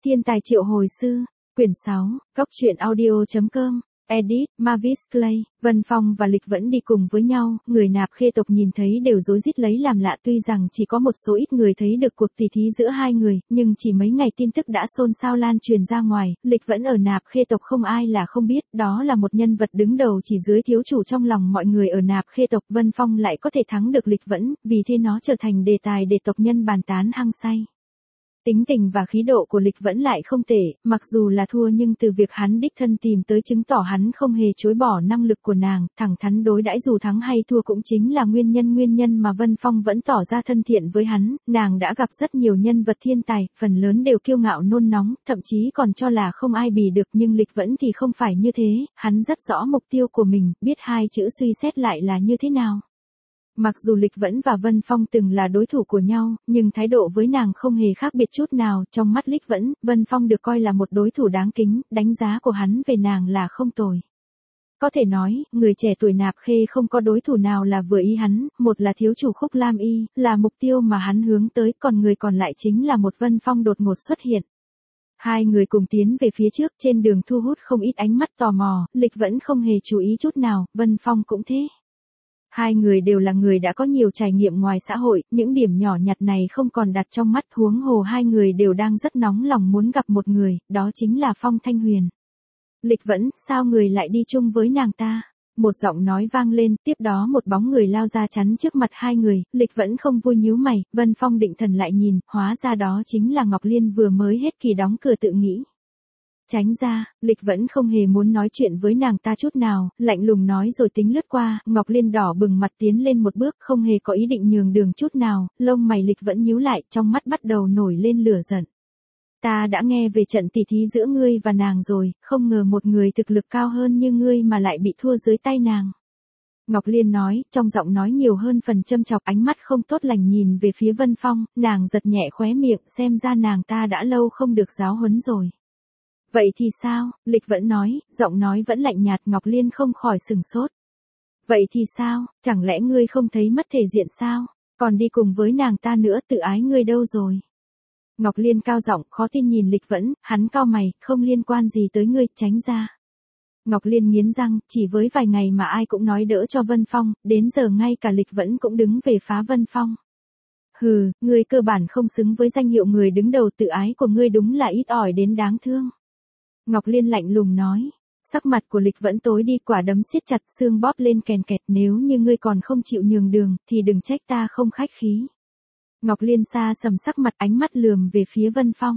Thiên tài triệu hồi sư, quyển 6, Góc truyện audio.com, edit, Mavis Clay. Vân Phong và Lịch Vẫn đi cùng với nhau, người Nạp Khê tộc nhìn thấy đều rối rít lấy làm lạ, tuy rằng chỉ có một số ít người thấy được cuộc tỉ thí giữa hai người, nhưng chỉ mấy ngày tin tức đã xôn xao lan truyền ra ngoài, Lịch Vẫn ở Nạp Khê tộc không ai là không biết, đó là một nhân vật đứng đầu chỉ dưới thiếu chủ trong lòng mọi người ở Nạp Khê tộc. Vân Phong lại có thể thắng được Lịch Vẫn, vì thế nó trở thành đề tài để tộc nhân bàn tán hăng say. Tính tình và khí độ của Lịch Vẫn lại không tệ, mặc dù là thua nhưng từ việc hắn đích thân tìm tới chứng tỏ hắn không hề chối bỏ năng lực của nàng, thẳng thắn đối đãi dù thắng hay thua cũng chính là nguyên nhân mà Vân Phong vẫn tỏ ra thân thiện với hắn. Nàng đã gặp rất nhiều nhân vật thiên tài, phần lớn đều kiêu ngạo nôn nóng, thậm chí còn cho là không ai bì được, nhưng Lịch Vẫn thì không phải như thế, hắn rất rõ mục tiêu của mình, biết hai chữ suy xét lại là như thế nào. Mặc dù Lịch Vẫn và Vân Phong từng là đối thủ của nhau, nhưng thái độ với nàng không hề khác biệt chút nào. Trong mắt Lịch Vẫn, Vân Phong được coi là một đối thủ đáng kính, đánh giá của hắn về nàng là không tồi. Có thể nói, người trẻ tuổi Nạp Khê không có đối thủ nào là vừa ý hắn, một là thiếu chủ Khúc Lam Y, là mục tiêu mà hắn hướng tới, còn người còn lại chính là một Vân Phong đột ngột xuất hiện. Hai người cùng tiến về phía trước, trên đường thu hút không ít ánh mắt tò mò, Lịch Vẫn không hề chú ý chút nào, Vân Phong cũng thế. Hai người đều là người đã có nhiều trải nghiệm ngoài xã hội, những điểm nhỏ nhặt này không còn đặt trong mắt, huống hồ hai người đều đang rất nóng lòng muốn gặp một người, đó chính là Phong Thanh Huyền. Lịch Vẫn, sao người lại đi chung với nàng ta? Một giọng nói vang lên, tiếp đó một bóng người lao ra chắn trước mặt hai người, Lịch Vẫn không vui nhíu mày, Vân Phong định thần lại nhìn, hóa ra đó chính là Ngọc Liên vừa mới hết kỳ đóng cửa tự nghĩ. Tránh ra, Lịch Vẫn không hề muốn nói chuyện với nàng ta chút nào, lạnh lùng nói rồi tính lướt qua. Ngọc Liên đỏ bừng mặt tiến lên một bước, không hề có ý định nhường đường chút nào, lông mày Lịch Vẫn nhíu lại, trong mắt bắt đầu nổi lên lửa giận. Ta đã nghe về trận tỉ thí giữa ngươi và nàng rồi, không ngờ một người thực lực cao hơn như ngươi mà lại bị thua dưới tay nàng. Ngọc Liên nói, trong giọng nói nhiều hơn phần châm chọc, ánh mắt không tốt lành nhìn về phía Vân Phong, nàng giật nhẹ khóe miệng, xem ra nàng ta đã lâu không được giáo huấn rồi. Vậy thì sao? Lịch Vẫn nói, giọng nói vẫn lạnh nhạt. Ngọc Liên không khỏi sừng sốt. Vậy thì sao? Chẳng lẽ ngươi không thấy mất thể diện sao? Còn đi cùng với nàng ta nữa, tự ái ngươi đâu rồi? Ngọc Liên cao giọng, khó tin nhìn Lịch Vẫn, hắn cau mày, không liên quan gì tới ngươi, tránh ra. Ngọc Liên nghiến răng, chỉ với vài ngày mà ai cũng nói đỡ cho Vân Phong, đến giờ ngay cả Lịch Vẫn cũng đứng về phá Vân Phong. Hừ, ngươi cơ bản không xứng với danh hiệu người đứng đầu, tự ái của ngươi đúng là ít ỏi đến đáng thương. Ngọc Liên lạnh lùng nói, sắc mặt của Lịch Vẫn tối đi, quả đấm siết chặt, xương bóp lên kèn kẹt, nếu như ngươi còn không chịu nhường đường, thì đừng trách ta không khách khí. Ngọc Liên xa sầm sắc mặt, ánh mắt lườm về phía Vân Phong.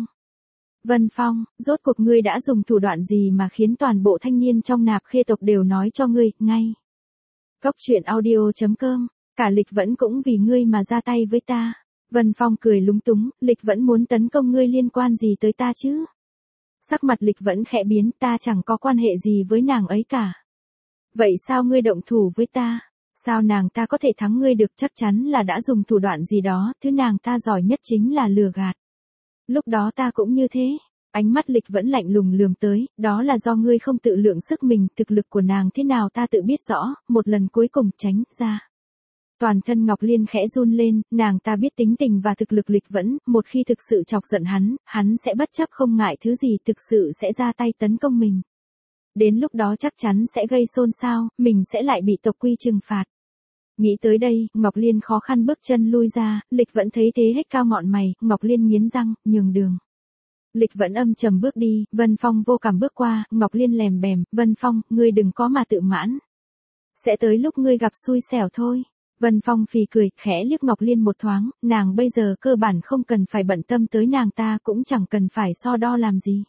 Vân Phong, rốt cuộc ngươi đã dùng thủ đoạn gì mà khiến toàn bộ thanh niên trong Nạp Khê tộc đều nói cho ngươi, ngay. Góc truyện audio.com, cả Lịch Vẫn cũng vì ngươi mà ra tay với ta. Vân Phong cười lúng túng, Lịch Vẫn muốn tấn công ngươi liên quan gì tới ta chứ? Sắc mặt Lịch Vẫn khẽ biến, ta chẳng có quan hệ gì với nàng ấy cả. Vậy sao ngươi động thủ với ta? Sao nàng ta có thể thắng ngươi được? Chắc chắn là đã dùng thủ đoạn gì đó, thứ nàng ta giỏi nhất chính là lừa gạt. Lúc đó ta cũng như thế. Ánh mắt Lịch Vẫn lạnh lùng lườm tới, đó là do ngươi không tự lượng sức mình, thực lực của nàng thế nào ta tự biết rõ, một lần cuối cùng tránh ra. Toàn thân Ngọc Liên khẽ run lên, nàng ta biết tính tình và thực lực Lịch Vẫn, một khi thực sự chọc giận hắn sẽ bất chấp không ngại thứ gì, thực sự sẽ ra tay tấn công mình. Đến lúc đó chắc chắn sẽ gây xôn xao, mình sẽ lại bị tộc quy trừng phạt. Nghĩ tới đây, Ngọc Liên khó khăn bước chân lui ra, Lịch Vẫn thấy thế hết cao ngọn mày, Ngọc Liên nghiến răng, nhường đường. Lịch Vẫn âm trầm bước đi, Vân Phong vô cảm bước qua, Ngọc Liên lèm bèm, Vân Phong, ngươi đừng có mà tự mãn. Sẽ tới lúc ngươi gặp xui xẻo thôi. Vân Phong phì cười, khẽ liếc Ngọc Liên một thoáng, nàng bây giờ cơ bản không cần phải bận tâm tới nàng ta, cũng chẳng cần phải so đo làm gì.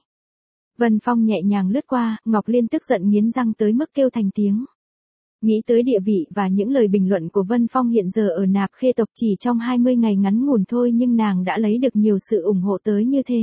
Vân Phong nhẹ nhàng lướt qua, Ngọc Liên tức giận nghiến răng tới mức kêu thành tiếng. Nghĩ tới địa vị và những lời bình luận của Vân Phong hiện giờ ở Nạp Khê tộc, chỉ trong 20 ngày ngắn ngủn thôi nhưng nàng đã lấy được nhiều sự ủng hộ tới như thế.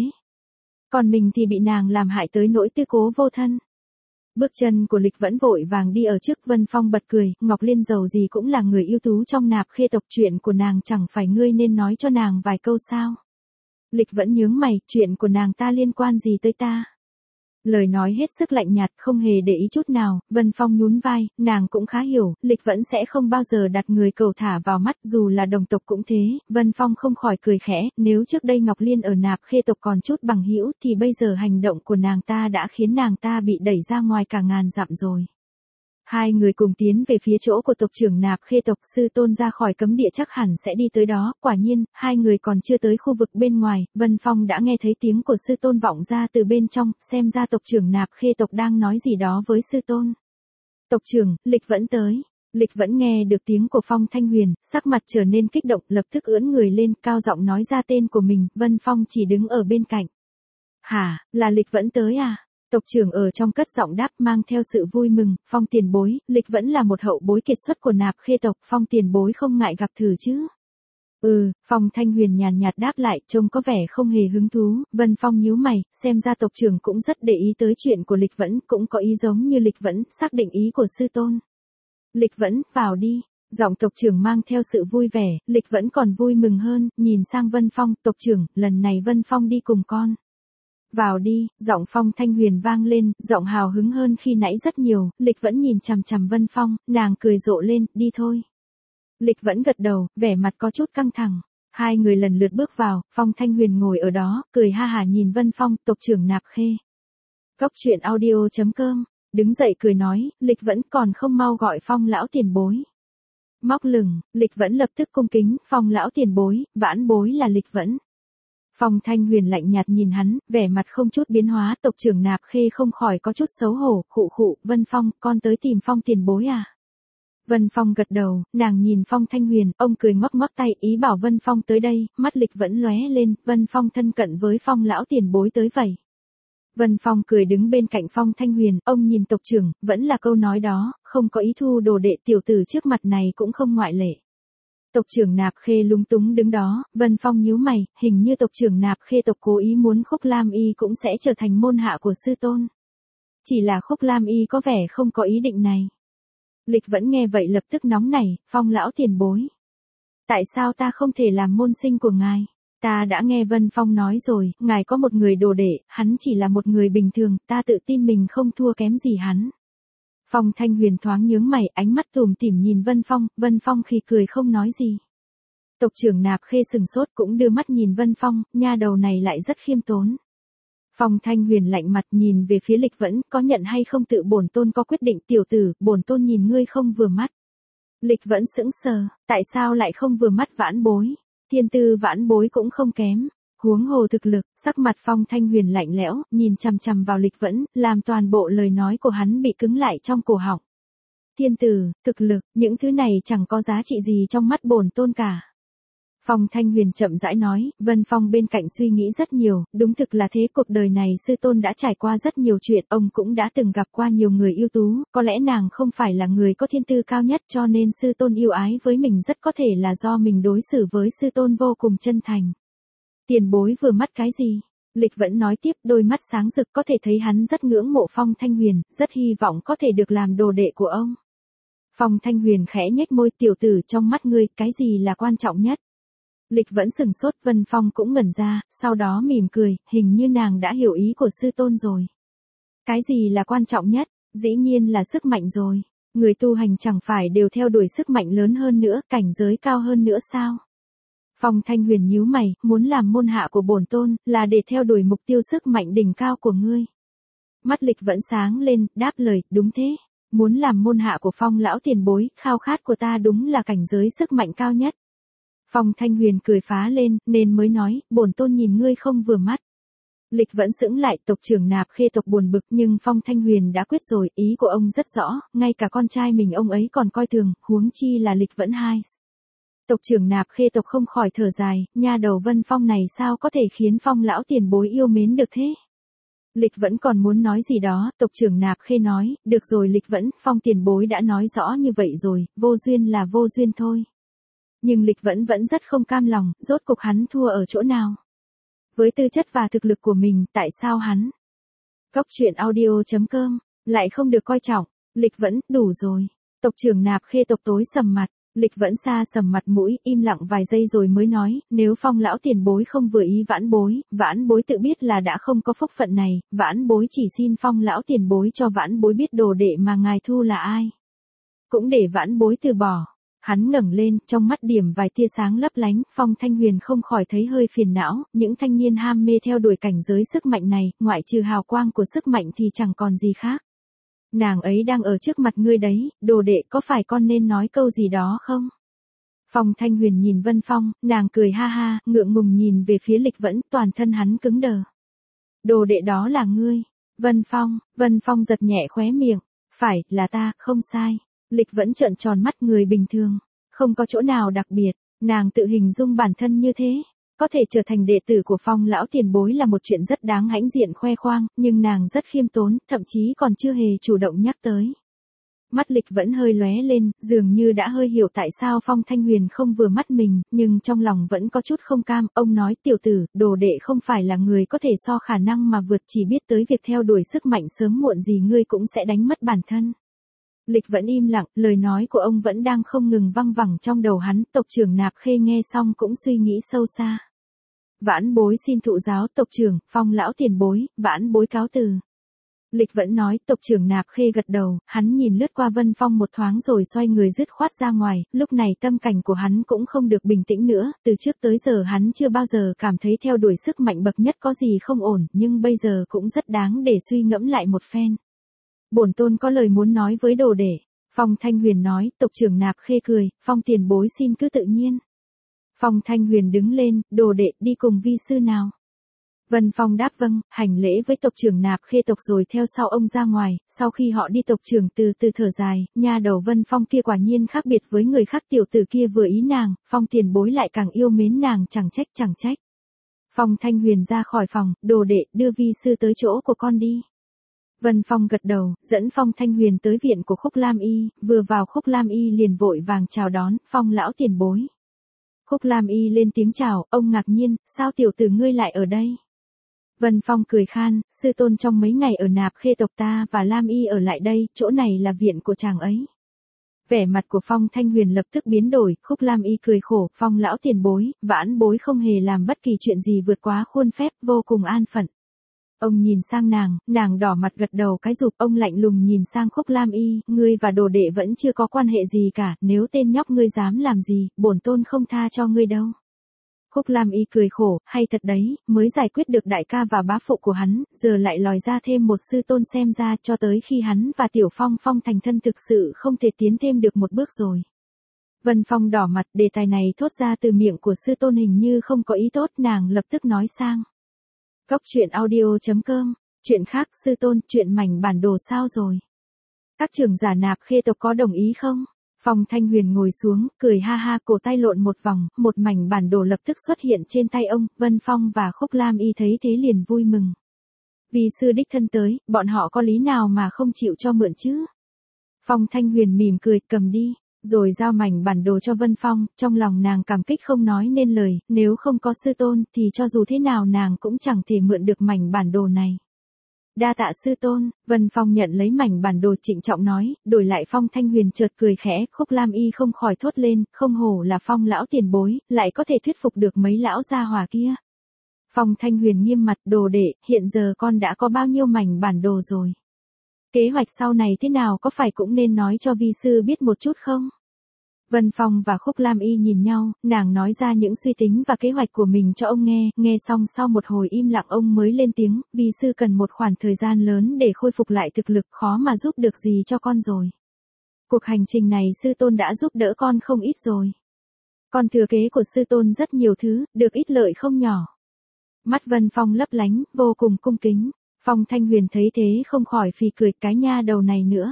Còn mình thì bị nàng làm hại tới nỗi tư cố vô thân. Bước chân của Lịch Vẫn vội vàng đi ở trước. Vân Phong bật cười, Ngọc Liên dầu gì cũng là người ưu tú trong Nạp Khê tộc, chuyện của nàng chẳng phải ngươi nên nói cho nàng vài câu sao? Lịch Vẫn nhướng mày, chuyện của nàng ta liên quan gì tới ta? Lời nói hết sức lạnh nhạt, không hề để ý chút nào. Vân Phong nhún vai, nàng cũng khá hiểu, Lịch Vẫn sẽ không bao giờ đặt người cầu thả vào mắt, dù là đồng tộc cũng thế. Vân Phong không khỏi cười khẽ, nếu trước đây Ngọc Liên ở Nạp Khê tộc còn chút bằng hữu, thì bây giờ hành động của nàng ta đã khiến nàng ta bị đẩy ra ngoài cả ngàn dặm rồi. Hai người cùng tiến về phía chỗ của tộc trưởng Nạp Khê tộc, sư tôn ra khỏi cấm địa chắc hẳn sẽ đi tới đó. Quả nhiên, hai người còn chưa tới khu vực bên ngoài, Vân Phong đã nghe thấy tiếng của sư tôn vọng ra từ bên trong, xem ra tộc trưởng Nạp Khê tộc đang nói gì đó với sư tôn. Tộc trưởng, Lịch Vẫn tới. Lịch Vẫn nghe được tiếng của Phong Thanh Huyền, sắc mặt trở nên kích động, lập tức ưỡn người lên, cao giọng nói ra tên của mình. Vân Phong chỉ đứng ở bên cạnh. Hả, là Lịch Vẫn tới à? Tộc trưởng ở trong cất giọng đáp mang theo sự vui mừng. Phong tiền bối, Lịch Vẫn là một hậu bối kiệt xuất của Nạp Khê tộc, Phong tiền bối không ngại gặp thử chứ? Phong Thanh Huyền nhàn nhạt đáp lại, trông có vẻ không hề hứng thú. Vân Phong nhíu mày, xem ra tộc trưởng cũng rất để ý tới chuyện của Lịch Vẫn, cũng có ý giống như Lịch Vẫn, xác định ý của sư tôn. Lịch Vẫn, vào đi. Giọng tộc trưởng mang theo sự vui vẻ, Lịch Vẫn còn vui mừng hơn, nhìn sang Vân Phong, tộc trưởng, lần này Vân Phong đi cùng con. Vào đi, giọng Phong Thanh Huyền vang lên, giọng hào hứng hơn khi nãy rất nhiều. Lịch Vẫn nhìn chằm chằm Vân Phong, nàng cười rộ lên, đi thôi. Lịch Vẫn gật đầu, vẻ mặt có chút căng thẳng. Hai người lần lượt bước vào, Phong Thanh Huyền ngồi ở đó, cười ha hả nhìn Vân Phong, tộc trưởng Nạp Khê. Góc truyện audio.com, đứng dậy cười nói, Lịch Vẫn còn không mau gọi Phong lão tiền bối. Móc lửng, Lịch Vẫn lập tức cung kính, Phong lão tiền bối, vãn bối là Lịch Vẫn. Phong Thanh Huyền lạnh nhạt nhìn hắn, vẻ mặt không chút biến hóa, tộc trưởng Nạp Khê không khỏi có chút xấu hổ, khụ, Vân Phong, con tới tìm Phong tiền bối à? Vân Phong gật đầu, nàng nhìn Phong Thanh Huyền, ông cười ngoắc ngoắc tay, ý bảo Vân Phong tới đây, mắt Lịch Vẫn lóe lên, Vân Phong thân cận với Phong lão tiền bối tới vậy. Vân Phong cười đứng bên cạnh Phong Thanh Huyền, ông nhìn tộc trưởng, vẫn là câu nói đó, không có ý thu đồ đệ, tiểu tử trước mặt này cũng không ngoại lệ. Tộc trưởng Nạp Khê lúng túng đứng đó, Vân Phong nhíu mày, hình như tộc trưởng Nạp Khê tộc cố ý muốn Khúc Lam Y cũng sẽ trở thành môn hạ của sư tôn. Chỉ là Khúc Lam Y có vẻ không có ý định này. Lịch Vẫn nghe vậy lập tức nóng nảy, Phong lão tiền bối. Tại sao ta không thể làm môn sinh của ngài? Ta đã nghe Vân Phong nói rồi, ngài có một người đồ đệ, hắn chỉ là một người bình thường, ta tự tin mình không thua kém gì hắn. Phong Thanh Huyền thoáng nhướng mày, ánh mắt tủm tỉm nhìn Vân Phong khi cười không nói gì. Tộc trưởng Nạp Khê sừng sốt cũng đưa mắt nhìn Vân Phong, nha đầu này lại rất khiêm tốn. Phong Thanh Huyền lạnh mặt nhìn về phía Lịch Vẫn, có nhận hay không tự bổn tôn có quyết định, tiểu tử, bổn tôn nhìn ngươi không vừa mắt. Lịch Vẫn sững sờ, tại sao lại không vừa mắt vãn bối? Thiên tư vãn bối cũng không kém. Huống hồ thực lực, sắc mặt Phong Thanh Huyền lạnh lẽo, nhìn chằm chằm vào Lịch Vẫn, làm toàn bộ lời nói của hắn bị cứng lại trong cổ họng. Thiên tư, thực lực, những thứ này chẳng có giá trị gì trong mắt bổn tôn cả. Phong Thanh Huyền chậm rãi nói, Vân Phong bên cạnh suy nghĩ rất nhiều, đúng thực là thế, cuộc đời này sư tôn đã trải qua rất nhiều chuyện, ông cũng đã từng gặp qua nhiều người ưu tú, có lẽ nàng không phải là người có thiên tư cao nhất cho nên sư tôn yêu ái với mình rất có thể là do mình đối xử với sư tôn vô cùng chân thành. Tiền bối vừa mắt cái gì? Lịch Vẫn nói tiếp, đôi mắt sáng rực, có thể thấy hắn rất ngưỡng mộ Phong Thanh Huyền, rất hy vọng có thể được làm đồ đệ của ông. Phong Thanh Huyền khẽ nhếch môi, tiểu tử, trong mắt ngươi, cái gì là quan trọng nhất? Lịch Vẫn sừng sốt, Vân Phong cũng ngẩn ra, sau đó mỉm cười, hình như nàng đã hiểu ý của sư tôn rồi. Cái gì là quan trọng nhất? Dĩ nhiên là sức mạnh rồi. Người tu hành chẳng phải đều theo đuổi sức mạnh lớn hơn nữa, cảnh giới cao hơn nữa sao? Phong Thanh Huyền nhíu mày, muốn làm môn hạ của bổn tôn, là để theo đuổi mục tiêu sức mạnh đỉnh cao của ngươi. Mắt Lịch Vẫn sáng lên, đáp lời, đúng thế. Muốn làm môn hạ của Phong lão tiền bối, khao khát của ta đúng là cảnh giới sức mạnh cao nhất. Phong Thanh Huyền cười phá lên, nên mới nói, bổn tôn nhìn ngươi không vừa mắt. Lịch Vẫn sững lại, tộc trưởng Nạp Khê tộc buồn bực, nhưng Phong Thanh Huyền đã quyết rồi, ý của ông rất rõ, ngay cả con trai mình ông ấy còn coi thường, huống chi là Lịch Vẫn hai. Tộc trưởng Nạp Khê tộc không khỏi thở dài, nha đầu Vân Phong này sao có thể khiến Phong lão tiền bối yêu mến được thế? Lịch Vẫn còn muốn nói gì đó, tộc trưởng Nạp Khê nói, được rồi Lịch Vẫn, Phong tiền bối đã nói rõ như vậy rồi, vô duyên là vô duyên thôi. Nhưng Lịch Vẫn vẫn rất không cam lòng, rốt cục hắn thua ở chỗ nào? Với tư chất và thực lực của mình, tại sao hắn? Góc truyện audio.com, lại không được coi trọng, Lịch Vẫn, đủ rồi. Tộc trưởng Nạp Khê tộc tối sầm mặt, Lịch Vẫn xa sầm mặt mũi, im lặng vài giây rồi mới nói, nếu Phong lão tiền bối không vừa ý vãn bối tự biết là đã không có phúc phận này, vãn bối chỉ xin Phong lão tiền bối cho vãn bối biết đồ đệ mà ngài thu là ai. Cũng để vãn bối từ bỏ. Hắn ngẩng lên, trong mắt điểm vài tia sáng lấp lánh, Phong Thanh Huyền không khỏi thấy hơi phiền não, những thanh niên ham mê theo đuổi cảnh giới sức mạnh này, ngoại trừ hào quang của sức mạnh thì chẳng còn gì khác. Nàng ấy đang ở trước mặt ngươi đấy, đồ đệ có phải con nên nói câu gì đó không? Phong Thanh Huyền nhìn Vân Phong, nàng cười ha ha, ngượng ngùng nhìn về phía Lịch Vẫn, toàn thân hắn cứng đờ. Đồ đệ đó là ngươi. Vân Phong giật nhẹ khóe miệng, phải, là ta, không sai. Lịch Vẫn trợn tròn mắt, người bình thường, không có chỗ nào đặc biệt, nàng tự hình dung bản thân như thế. Có thể trở thành đệ tử của Phong lão tiền bối là một chuyện rất đáng hãnh diện khoe khoang, nhưng nàng rất khiêm tốn, thậm chí còn chưa hề chủ động nhắc tới. Mắt Lịch Vẫn hơi lóe lên, dường như đã hơi hiểu tại sao Phong Thanh Huyền không vừa mắt mình, nhưng trong lòng vẫn có chút không cam. Ông nói, tiểu tử, đồ đệ không phải là người có thể so khả năng mà vượt, chỉ biết tới việc theo đuổi sức mạnh, sớm muộn gì ngươi cũng sẽ đánh mất bản thân. Lịch Vẫn im lặng, lời nói của ông vẫn đang không ngừng văng vẳng trong đầu hắn. Tộc trưởng Nạp Khê nghe xong cũng suy nghĩ sâu xa. Vãn bối xin thụ giáo tộc trưởng, Phong lão tiền bối, vãn bối cáo từ. Lịch Vẫn nói, tộc trưởng Nạp Khê gật đầu, hắn nhìn lướt qua Vân Phong một thoáng rồi xoay người dứt khoát ra ngoài, lúc này tâm cảnh của hắn cũng không được bình tĩnh nữa, từ trước tới giờ hắn chưa bao giờ cảm thấy theo đuổi sức mạnh bậc nhất có gì không ổn, nhưng bây giờ cũng rất đáng để suy ngẫm lại một phen. Bổn tôn có lời muốn nói với đồ đệ. Phong Thanh Huyền nói, tộc trưởng Nạp Khê cười, Phong tiền bối xin cứ tự nhiên. Phong Thanh Huyền đứng lên, đồ đệ đi cùng vi sư nào. Vân Phong đáp vâng, hành lễ với tộc trưởng Nạp Khê tộc rồi theo sau ông ra ngoài. Sau khi họ đi, tộc trưởng từ từ thở dài, nha đầu Vân Phong kia quả nhiên khác biệt với người khác, tiểu tử kia vừa ý nàng, Phong tiền bối lại càng yêu mến nàng, chẳng trách. Phong Thanh Huyền ra khỏi phòng, đồ đệ đưa vi sư tới chỗ của con đi. Vân Phong gật đầu, dẫn Phong Thanh Huyền tới viện của Khúc Lam Y, vừa vào Khúc Lam Y liền vội vàng chào đón, Phong lão tiền bối. Khúc Lam Y lên tiếng chào, ông ngạc nhiên, sao tiểu tử ngươi lại ở đây? Vân Phong cười khan, sư tôn trong mấy ngày ở Nạp Khê tộc ta và Lam Y ở lại đây, chỗ này là viện của chàng ấy. Vẻ mặt của Phong Thanh Huyền lập tức biến đổi, Khúc Lam Y cười khổ, Phong lão tiền bối, vãn bối không hề làm bất kỳ chuyện gì vượt quá khuôn phép, vô cùng an phận. Ông nhìn sang nàng đỏ mặt gật đầu cái rụp, ông lạnh lùng nhìn sang Khúc Lam Y, ngươi và đồ đệ vẫn chưa có quan hệ gì cả, nếu tên nhóc ngươi dám làm gì, bổn tôn không tha cho ngươi đâu. Khúc Lam Y cười khổ, hay thật đấy, mới giải quyết được đại ca và bá phụ của hắn, giờ lại lòi ra thêm một sư tôn, xem ra cho tới khi hắn và Tiểu Phong thành thân thực sự không thể tiến thêm được một bước rồi. Vân Phong đỏ mặt, đề tài này thốt ra từ miệng của sư tôn hình như không có ý tốt, nàng lập tức nói sang. Góc truyện audio.com, chuyện khác, sư tôn, chuyện mảnh bản đồ sao rồi? Các trưởng giả Nạp Khê tộc có đồng ý không? Phong Thanh Huyền ngồi xuống, cười ha ha, cổ tay lộn một vòng, một mảnh bản đồ lập tức xuất hiện trên tay ông. Vân Phong và Khúc Lam Y thấy thế liền vui mừng. Vì sư đích thân tới, bọn họ có lý nào mà không chịu cho mượn chứ? Phong Thanh Huyền mỉm cười, cầm đi, rồi giao mảnh bản đồ cho Vân Phong. Trong lòng nàng cảm kích không nói nên lời, nếu không có sư tôn thì cho dù thế nào nàng cũng chẳng thể mượn được mảnh bản đồ này. Đa tạ sư tôn. Vân Phong nhận lấy mảnh bản đồ trịnh trọng nói, đổi lại. Phong Thanh Huyền chợt cười khẽ, Khúc Lam Y không khỏi thốt lên, không hổ là Phong lão tiền bối, lại có thể thuyết phục được mấy lão gia hỏa kia. Phong Thanh Huyền nghiêm mặt, đồ đệ, hiện giờ con đã có bao nhiêu mảnh bản đồ rồi? Kế hoạch sau này thế nào, có phải cũng nên nói cho vi sư biết một chút không? Vân Phong và Khúc Lam Y nhìn nhau, nàng nói ra những suy tính và kế hoạch của mình cho ông nghe xong sau một hồi im lặng ông mới lên tiếng, vi sư cần một khoảng thời gian lớn để khôi phục lại thực lực, khó mà giúp được gì cho con rồi. Cuộc hành trình này sư tôn đã giúp đỡ con không ít rồi. Con thừa kế của sư tôn rất nhiều thứ, được ít lợi không nhỏ. Mắt Vân Phong lấp lánh, vô cùng cung kính. Phong Thanh Huyền thấy thế không khỏi phì cười, cái nha đầu này nữa.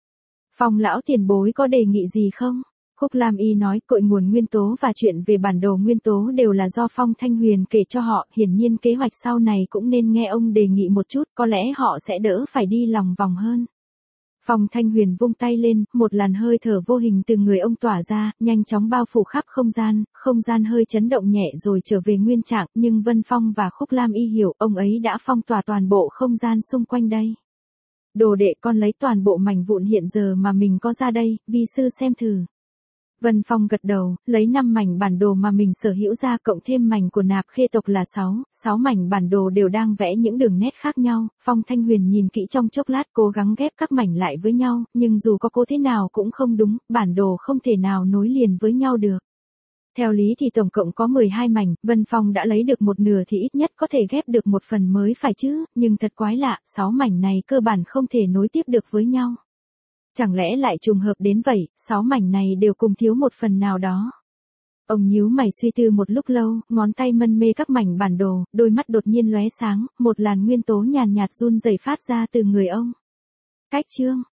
Phong lão tiền bối có đề nghị gì không? Khúc Lam Y nói, cội nguồn nguyên tố và chuyện về bản đồ nguyên tố đều là do Phong Thanh Huyền kể cho họ, hiển nhiên kế hoạch sau này cũng nên nghe ông đề nghị một chút, có lẽ họ sẽ đỡ phải đi lòng vòng hơn. Phong Thanh Huyền vung tay lên, một làn hơi thở vô hình từ người ông tỏa ra, nhanh chóng bao phủ khắp không gian hơi chấn động nhẹ rồi trở về nguyên trạng, nhưng Vân Phong và Khúc Lam Y hiểu, ông ấy đã phong tỏa toàn bộ không gian xung quanh đây. Đồ đệ, con lấy toàn bộ mảnh vụn hiện giờ mà mình có ra đây, vi sư xem thử. Vân Phong gật đầu, lấy 5 mảnh bản đồ mà mình sở hữu ra cộng thêm mảnh của nạp khê tộc là 6 mảnh bản đồ đều đang vẽ những đường nét khác nhau. Phong Thanh Huyền nhìn kỹ trong chốc lát cố gắng ghép các mảnh lại với nhau, nhưng dù có cố thế nào cũng không đúng, bản đồ không thể nào nối liền với nhau được. Theo lý thì tổng cộng có 12 mảnh, Vân Phong đã lấy được một nửa thì ít nhất có thể ghép được một phần mới phải chứ, nhưng thật quái lạ, 6 mảnh này cơ bản không thể nối tiếp được với nhau. Chẳng lẽ lại trùng hợp đến vậy, 6 mảnh này đều cùng thiếu một phần nào đó. Ông nhíu mày suy tư một lúc lâu, ngón tay mân mê các mảnh bản đồ, đôi mắt đột nhiên lóe sáng, một làn nguyên tố nhàn nhạt run rẩy phát ra từ người ông. Cách chương